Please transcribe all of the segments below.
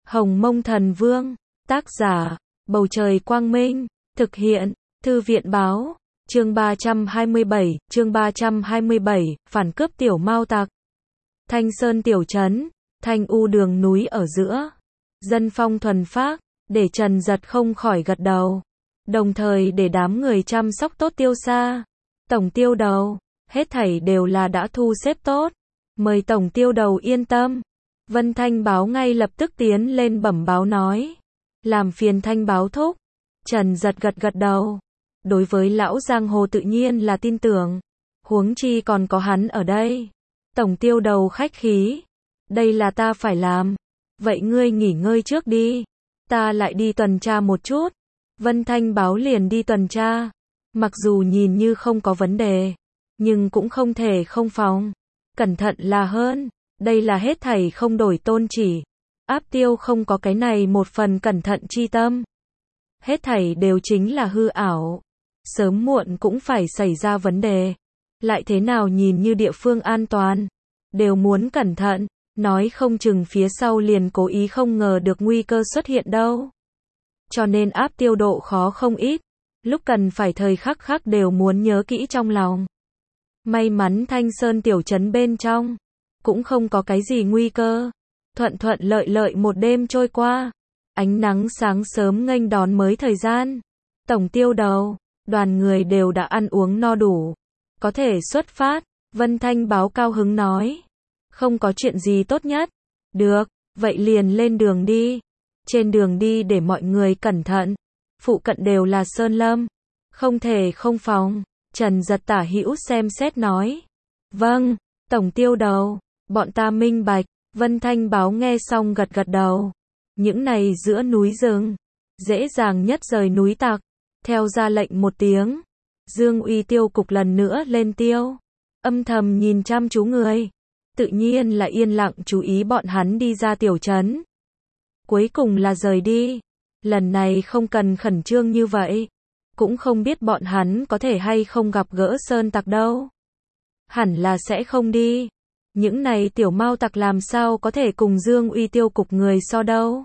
Hồng Mông Thần Vương, tác giả, Bầu Trời Quang Minh, thực hiện, Thư viện Báo, chương 327, phản cướp tiểu mao tặc. Thanh Sơn tiểu trấn, thanh u đường núi ở giữa. Dân phong thuần phác, để Trần Giật không khỏi gật đầu. Đồng thời để đám người chăm sóc tốt Tiêu Sa. Tổng tiêu đầu, hết thảy đều là đã thu xếp tốt. Mời tổng tiêu đầu yên tâm. Vân Thanh Báo ngay lập tức tiến lên bẩm báo nói. Làm phiền Thanh Báo thúc. Trần Giật gật đầu. Đối với lão giang hồ tự nhiên là tin tưởng. Huống chi còn có hắn ở đây. Tổng tiêu đầu khách khí. Đây là ta phải làm. Vậy ngươi nghỉ ngơi trước đi. Ta lại đi tuần tra một chút. Vân Thanh Báo liền đi tuần tra. Mặc dù nhìn như không có vấn đề, nhưng cũng không thể không phòng. Cẩn thận là hơn. Đây là hết thảy không đổi tôn chỉ. Áp Tiêu không có cái này một phần cẩn thận chi tâm. Hết thảy đều chính là hư ảo. Sớm muộn cũng phải xảy ra vấn đề. Lại thế nào nhìn như địa phương an toàn. Đều muốn cẩn thận. Nói không chừng phía sau liền cố ý không ngờ được nguy cơ xuất hiện đâu. Cho nên Áp Tiêu độ khó không ít. Lúc cần phải thời khắc khắc đều muốn nhớ kỹ trong lòng. May mắn Thanh Sơn tiểu trấn bên trong cũng không có cái gì nguy cơ. Thuận thuận lợi lợi một đêm trôi qua. Ánh nắng sáng sớm nghênh đón mới thời gian. Tổng tiêu đầu, đoàn người đều đã ăn uống no đủ. Có thể xuất phát. Vân Thanh Báo cao hứng nói. Không có chuyện gì tốt nhất. Được, vậy liền lên đường đi. Trên đường đi để mọi người cẩn thận. Phụ cận đều là sơn lâm. Không thể không phòng. Trần Giật tả hữu xem xét nói. Vâng, tổng tiêu đầu, bọn ta minh bạch. Vân Thanh Báo nghe xong gật đầu. Những này giữa núi rừng, dễ dàng nhất rời núi tặc. Theo ra lệnh một tiếng, Dương Uy tiêu cục lần nữa lên tiêu. Âm thầm nhìn chăm chú người. Tự nhiên là yên lặng chú ý bọn hắn đi ra tiểu trấn. Cuối cùng là rời đi. Lần này không cần khẩn trương như vậy. Cũng không biết bọn hắn có thể hay không gặp gỡ sơn tặc đâu. Hẳn là sẽ không đi. Những này tiểu mao tặc làm sao có thể cùng Dương Uy tiêu cục người so đâu.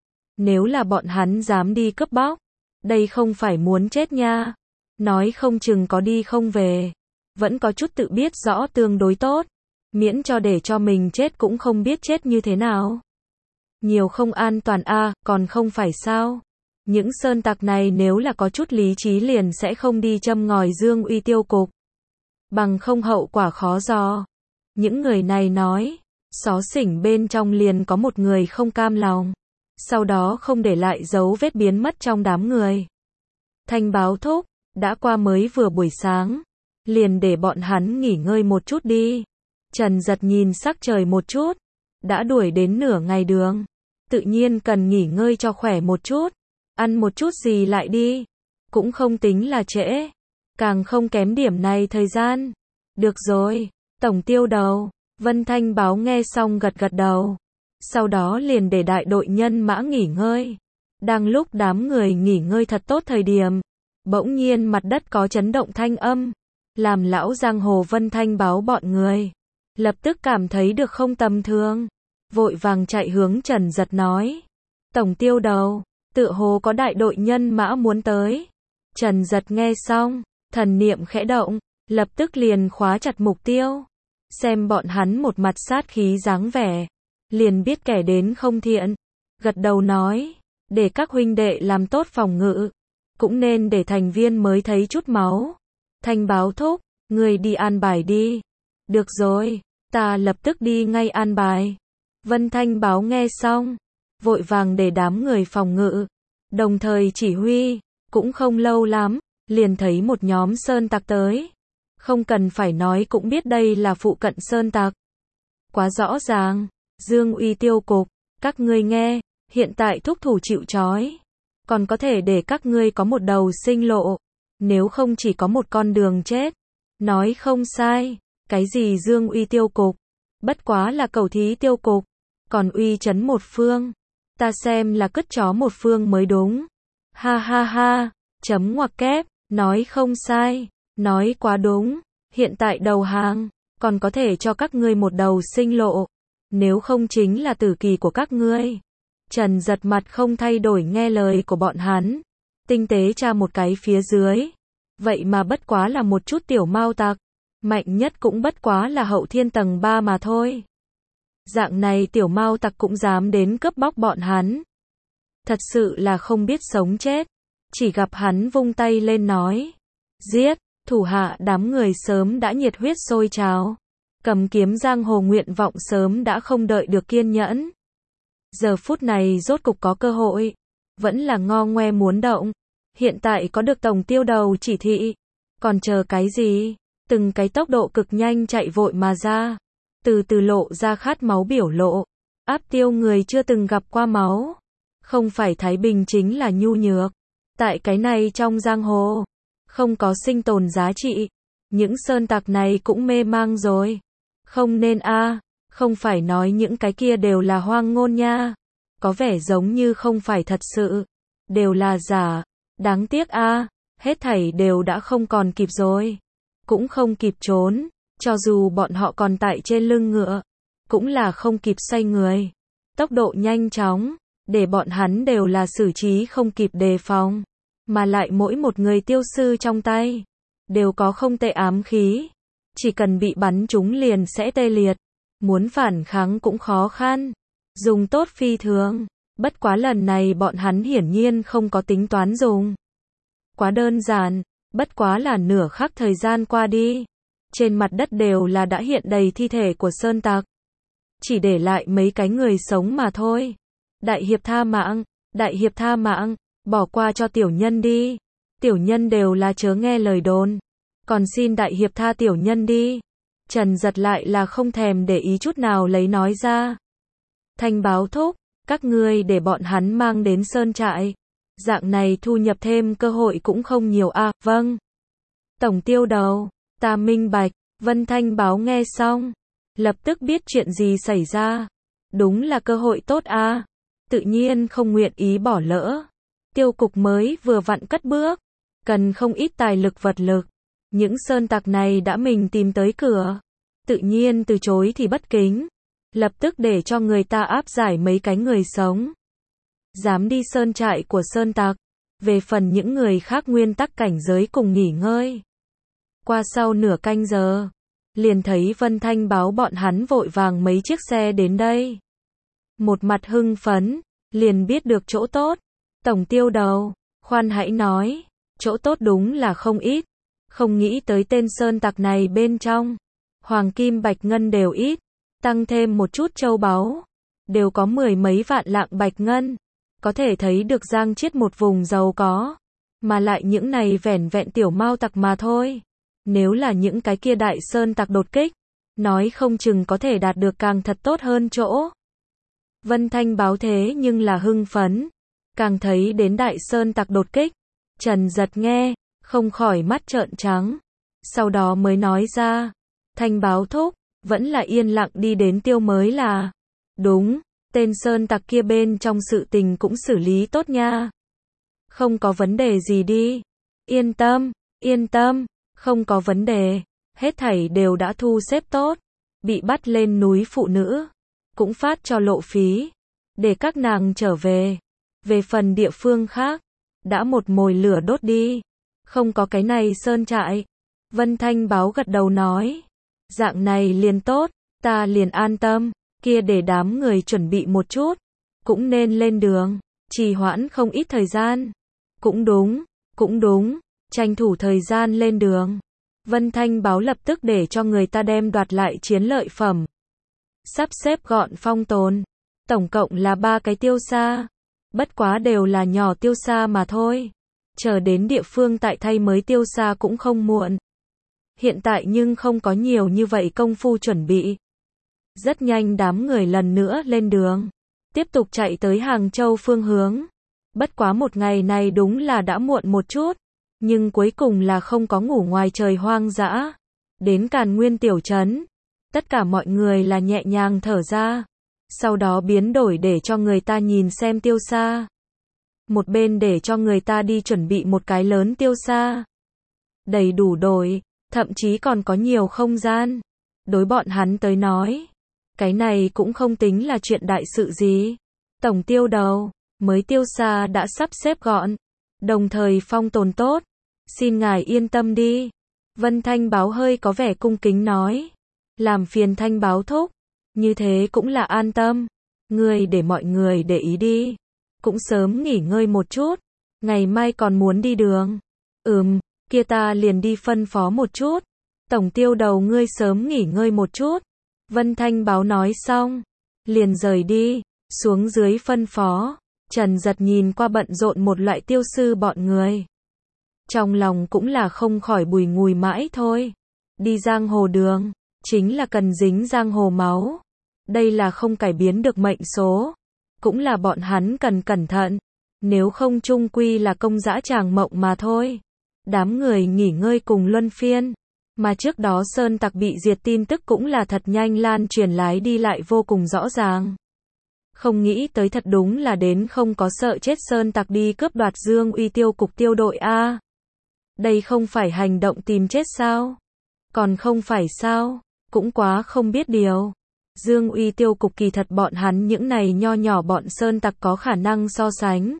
Nếu là bọn hắn dám đi cướp bóc, đây không phải muốn chết nha. Nói không chừng có đi không về. Vẫn có chút tự biết rõ tương đối tốt. Miễn cho để cho mình chết cũng không biết chết như thế nào. Nhiều không an toàn còn không phải sao. Những sơn tặc này nếu là có chút lý trí liền sẽ không đi châm ngòi Dương Uy tiêu cục. Bằng không hậu quả khó dò. Những người này nói, xó xỉnh bên trong liền có một người không cam lòng. Sau đó không để lại dấu vết biến mất trong đám người. Thanh Báo thúc, đã qua mới vừa buổi sáng. Liền để bọn hắn nghỉ ngơi một chút đi. Trần Giật nhìn sắc trời một chút. Đã đuổi đến nửa ngày đường. Tự nhiên cần nghỉ ngơi cho khỏe một chút. Ăn một chút gì lại đi. Cũng không tính là trễ. Càng không kém điểm này thời gian. Được rồi, tổng tiêu đầu. Vân Thanh Báo nghe xong gật đầu. Sau đó liền để đại đội nhân mã nghỉ ngơi. Đang lúc đám người nghỉ ngơi thật tốt thời điểm. Bỗng nhiên mặt đất có chấn động thanh âm. Làm lão giang hồ Vân Thanh Báo bọn người lập tức cảm thấy được không tầm thường. Vội vàng chạy hướng Trần Giật nói. Tổng tiêu đầu, tựa hồ có đại đội nhân mã muốn tới. Trần Giật nghe xong, thần niệm khẽ động, lập tức liền khóa chặt mục tiêu. Xem bọn hắn một mặt sát khí dáng vẻ, liền biết kẻ đến không thiện. Gật đầu nói, để các huynh đệ làm tốt phòng ngự, cũng nên để thành viên mới thấy chút máu. Thanh Báo thúc, người đi an bài đi. Được rồi, ta lập tức đi ngay an bài. Vân Thanh Báo nghe xong, vội vàng để đám người phòng ngự, đồng thời chỉ huy. Cũng không lâu lắm, liền thấy một nhóm sơn tặc tới. Không cần phải nói cũng biết đây là phụ cận sơn tặc. Quá rõ ràng, Dương Uy tiêu cục, các ngươi nghe, hiện tại thúc thủ chịu trói. Còn có thể để các ngươi có một đầu sinh lộ. Nếu không chỉ có một con đường chết. Nói không sai, cái gì Dương Uy tiêu cục, bất quá là cầu thí tiêu cục. Còn uy chấn một phương, ta xem là cất chó một phương mới đúng. Ha ha ha, chấm ngoặc kép, nói không sai, nói quá đúng. Hiện tại đầu hàng, còn có thể cho các ngươi một đầu sinh lộ. Nếu không chính là tử kỳ của các ngươi. Trần Giật mặt không thay đổi nghe lời của bọn hắn. Tinh tế tra một cái phía dưới. Vậy mà bất quá là một chút tiểu mao tặc. Mạnh nhất cũng bất quá là hậu thiên tầng 3 mà thôi. Dạng này tiểu mao tặc cũng dám đến cướp bóc bọn hắn. Thật sự là không biết sống chết. Chỉ gặp hắn vung tay lên nói. Giết, thủ hạ đám người sớm đã nhiệt huyết sôi trào. Cầm kiếm giang hồ nguyện vọng sớm đã không đợi được kiên nhẫn. Giờ phút này rốt cục có cơ hội. Vẫn là ngo ngoe muốn động. Hiện tại có được tổng tiêu đầu chỉ thị. Còn chờ cái gì? Từng cái tốc độ cực nhanh chạy vội mà ra. Từ từ lộ ra khát máu biểu lộ. Áp tiêu người chưa từng gặp qua máu. Không phải thái bình chính là nhu nhược. Tại cái này trong giang hồ. Không có sinh tồn giá trị. Những sơn tặc này cũng mê mang rồi. Không nên không phải nói những cái kia đều là hoang ngôn nha. Có vẻ giống như không phải thật sự. Đều là giả. Đáng tiếc hết thảy đều đã không còn kịp rồi. Cũng không kịp trốn. Cho dù bọn họ còn tại trên lưng ngựa. Cũng là không kịp xoay người. Tốc độ nhanh chóng. Để bọn hắn đều là xử trí không kịp đề phòng. Mà lại mỗi một người tiêu sư trong tay. Đều có không tệ ám khí. Chỉ cần bị bắn trúng liền sẽ tê liệt. Muốn phản kháng cũng khó khăn. Dùng tốt phi thường. Bất quá lần này bọn hắn hiển nhiên không có tính toán dùng. Quá đơn giản. Bất quá là nửa khắc thời gian qua đi. Trên mặt đất đều là đã hiện đầy thi thể của sơn tặc. Chỉ để lại mấy cái người sống mà thôi. Đại hiệp tha mạng. Đại hiệp tha mạng. Bỏ qua cho tiểu nhân đi. Tiểu nhân đều là chớ nghe lời đồn. Còn xin đại hiệp tha tiểu nhân đi. Trần Giật lại là không thèm để ý chút nào lấy nói ra. Thanh báo thúc, các ngươi để bọn hắn mang đến sơn trại. Dạng này thu nhập thêm cơ hội cũng không nhiều vâng. Tổng tiêu đầu, ta minh bạch. Vân Thanh báo nghe xong. Lập tức biết chuyện gì xảy ra. Đúng là cơ hội tốt Tự nhiên không nguyện ý bỏ lỡ. Tiêu cục mới vừa vặn cất bước. Cần không ít tài lực vật lực. Những sơn tặc này đã mình tìm tới cửa. Tự nhiên từ chối thì bất kính. Lập tức để cho người ta áp giải mấy cái người sống. Dám đi sơn trại của sơn tặc. Về phần những người khác nguyên tắc cảnh giới cùng nghỉ ngơi. Qua sau nửa canh giờ. Liền thấy Vân Thanh báo bọn hắn vội vàng mấy chiếc xe đến đây. Một mặt hưng phấn. Liền biết được chỗ tốt. Tổng tiêu đầu, khoan hãy nói. Chỗ tốt đúng là không ít. Không nghĩ tới tên sơn tặc này bên trong. Hoàng kim bạch ngân đều ít. Tăng thêm một chút châu báu. Đều có 10 mấy vạn lạng bạch ngân. Có thể thấy được Giang Chiết một vùng giàu có. Mà lại những này vẻn vẹn tiểu mao tặc mà thôi. Nếu là những cái kia đại sơn tặc đột kích. Nói không chừng có thể đạt được càng thật tốt hơn chỗ. Vân Thanh báo thế nhưng là hưng phấn. Càng thấy đến đại sơn tặc đột kích. Trần Giật nghe. Không khỏi mắt trợn trắng. Sau đó mới nói ra. Thanh báo thúc. Vẫn là yên lặng đi đến tiêu mới là. Đúng. Tên sơn tặc kia bên trong sự tình cũng xử lý tốt nha. Không có vấn đề gì đi. Yên tâm. Yên tâm. Không có vấn đề. Hết thảy đều đã thu xếp tốt. Bị bắt lên núi phụ nữ. Cũng phát cho lộ phí. Để các nàng trở về. Về phần địa phương khác. Đã một mồi lửa đốt đi. Không có cái này sơn trại. Vân Thanh báo gật đầu nói. Dạng này liền tốt. Ta liền an tâm. Kia để đám người chuẩn bị một chút. Cũng nên lên đường. Trì hoãn không ít thời gian. Cũng đúng. Cũng đúng. Tranh thủ thời gian lên đường. Vân Thanh báo lập tức để cho người ta đem đoạt lại chiến lợi phẩm. Sắp xếp gọn phong tồn. Tổng cộng là 3 cái tiêu xa. Bất quá đều là nhỏ tiêu xa mà thôi. Chờ đến địa phương tại thay mới tiêu xa cũng không muộn. Hiện tại nhưng không có nhiều như vậy công phu chuẩn bị. Rất nhanh đám người lần nữa lên đường. Tiếp tục chạy tới Hàng Châu phương hướng. Bất quá một ngày này đúng là đã muộn một chút. Nhưng cuối cùng là không có ngủ ngoài trời hoang dã. Đến Càn Nguyên tiểu trấn. Tất cả mọi người là nhẹ nhàng thở ra. Sau đó biến đổi để cho người ta nhìn xem tiêu xa. Một bên để cho người ta đi chuẩn bị một cái lớn tiêu xa. Đầy đủ đổi, thậm chí còn có nhiều không gian. Đối bọn hắn tới nói. Cái này cũng không tính là chuyện đại sự gì. Tổng tiêu đầu, mới tiêu xa đã sắp xếp gọn, đồng thời phong tồn tốt. Xin ngài yên tâm đi. Vân Thanh Báo hơi có vẻ cung kính nói. Làm phiền Thanh Báo thúc. Như thế cũng là an tâm. Ngươi để mọi người để ý đi. Cũng sớm nghỉ ngơi một chút. Ngày mai còn muốn đi đường. Kia ta liền đi phân phó một chút. Tổng tiêu đầu ngươi sớm nghỉ ngơi một chút. Vân Thanh Báo nói xong. Liền rời đi. Xuống dưới phân phó. Trần Giật nhìn qua bận rộn một loại tiêu sư bọn người. Trong lòng cũng là không khỏi bùi ngùi mãi thôi. Đi giang hồ đường, chính là cần dính giang hồ máu. Đây là không cải biến được mệnh số. Cũng là bọn hắn cần cẩn thận. Nếu không chung quy là công dã tràng mộng mà thôi. Đám người nghỉ ngơi cùng luân phiên. Mà trước đó Sơn Tặc bị diệt tin tức cũng là thật nhanh lan truyền lái đi lại vô cùng rõ ràng. Không nghĩ tới thật đúng là đến không có sợ chết Sơn Tặc đi cướp đoạt Dương Uy tiêu cục tiêu đội a. Đây không phải hành động tìm chết sao? Còn không phải sao? Cũng quá không biết điều. Dương Uy tiêu cục kỳ thật bọn hắn những này nho nhỏ bọn Sơn Tặc có khả năng so sánh.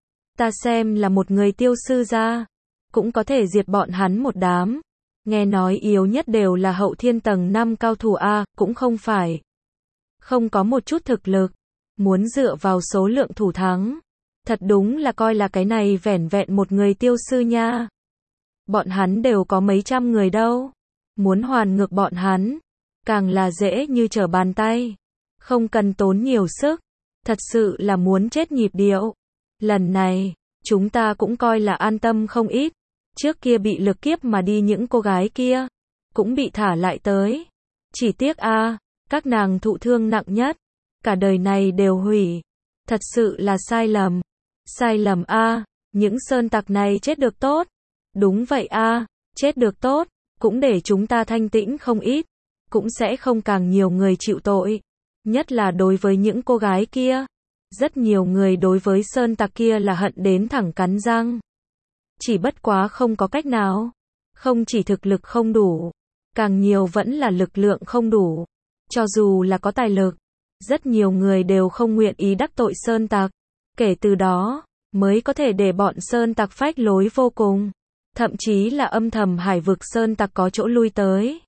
Ta xem là một người tiêu sư ra, cũng có thể diệt bọn hắn một đám. Nghe nói yếu nhất đều là hậu thiên tầng 5 cao thủ a, cũng không phải. Không có một chút thực lực. Muốn dựa vào số lượng thủ thắng. Thật đúng là coi là cái này vẻn vẹn một người tiêu sư nha. Bọn hắn đều có mấy trăm người đâu. Muốn hoàn ngược bọn hắn, càng là dễ như trở bàn tay. Không cần tốn nhiều sức. Thật sự là muốn chết nhịp điệu. Lần này, chúng ta cũng coi là an tâm không ít. Trước kia bị lực kiếp mà đi những cô gái kia, cũng bị thả lại tới. Chỉ tiếc a, các nàng thụ thương nặng nhất. Cả đời này đều hủy. Thật sự là sai lầm. Sai lầm a, những Sơn Tặc này chết được tốt. Đúng vậy a, chết được tốt, cũng để chúng ta thanh tĩnh không ít. Cũng sẽ không càng nhiều người chịu tội. Nhất là đối với những cô gái kia. Rất nhiều người đối với Sơn Tặc kia là hận đến thẳng cắn răng. Chỉ bất quá không có cách nào. Không chỉ thực lực không đủ, càng nhiều vẫn là lực lượng không đủ. Cho dù là có tài lực, rất nhiều người đều không nguyện ý đắc tội Sơn Tặc. Kể từ đó, mới có thể để bọn Sơn Tặc phách lối vô cùng. Thậm chí là âm thầm hải vực Sơn Tặc có chỗ lui tới.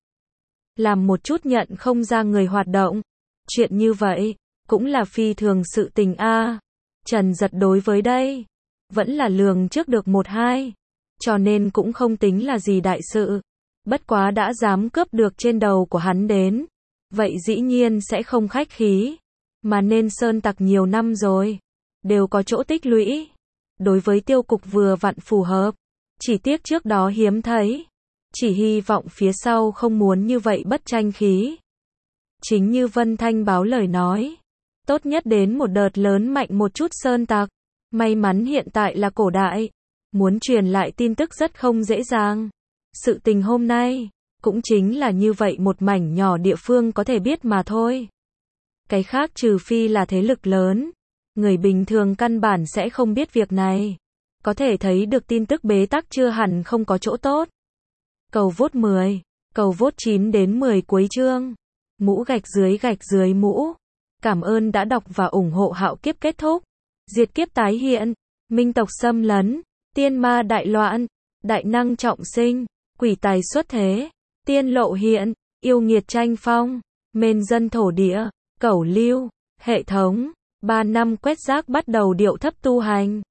Làm một chút nhận không ra người hoạt động. Chuyện như vậy, cũng là phi thường sự tình a. Trần Giật đối với đây, vẫn là lường trước được một hai. Cho nên cũng không tính là gì đại sự. Bất quá đã dám cướp được trên đầu của hắn đến. Vậy dĩ nhiên sẽ không khách khí. Mà nên Sơn Tặc nhiều năm rồi. Đều có chỗ tích lũy. Đối với tiêu cục vừa vặn phù hợp. Chỉ tiếc trước đó hiếm thấy. Chỉ hy vọng phía sau không muốn như vậy bất tranh khí. Chính như Vân Thanh Báo lời nói. Tốt nhất đến một đợt lớn mạnh một chút Sơn Tặc. May mắn hiện tại là cổ đại. Muốn truyền lại tin tức rất không dễ dàng. Sự tình hôm nay, cũng chính là như vậy một mảnh nhỏ địa phương có thể biết mà thôi. Cái khác trừ phi là thế lực lớn. Người bình thường căn bản sẽ không biết việc này. Có thể thấy được tin tức bế tắc chưa hẳn không có chỗ tốt. Cầu vote 10, cầu vote 9 đến 10 cuối chương. Mũ gạch dưới mũ. Cảm ơn đã đọc và ủng hộ Hạo Kiếp kết thúc. Diệt kiếp tái hiện. Minh tộc xâm lấn. Tiên ma đại loạn. Đại năng trọng sinh. Quỷ tài xuất thế. Tiên lộ hiện. Yêu nghiệt tranh phong. Mên dân thổ địa. Cẩu lưu. Hệ thống. 3 năm quét rác bắt đầu điệu thấp tu hành.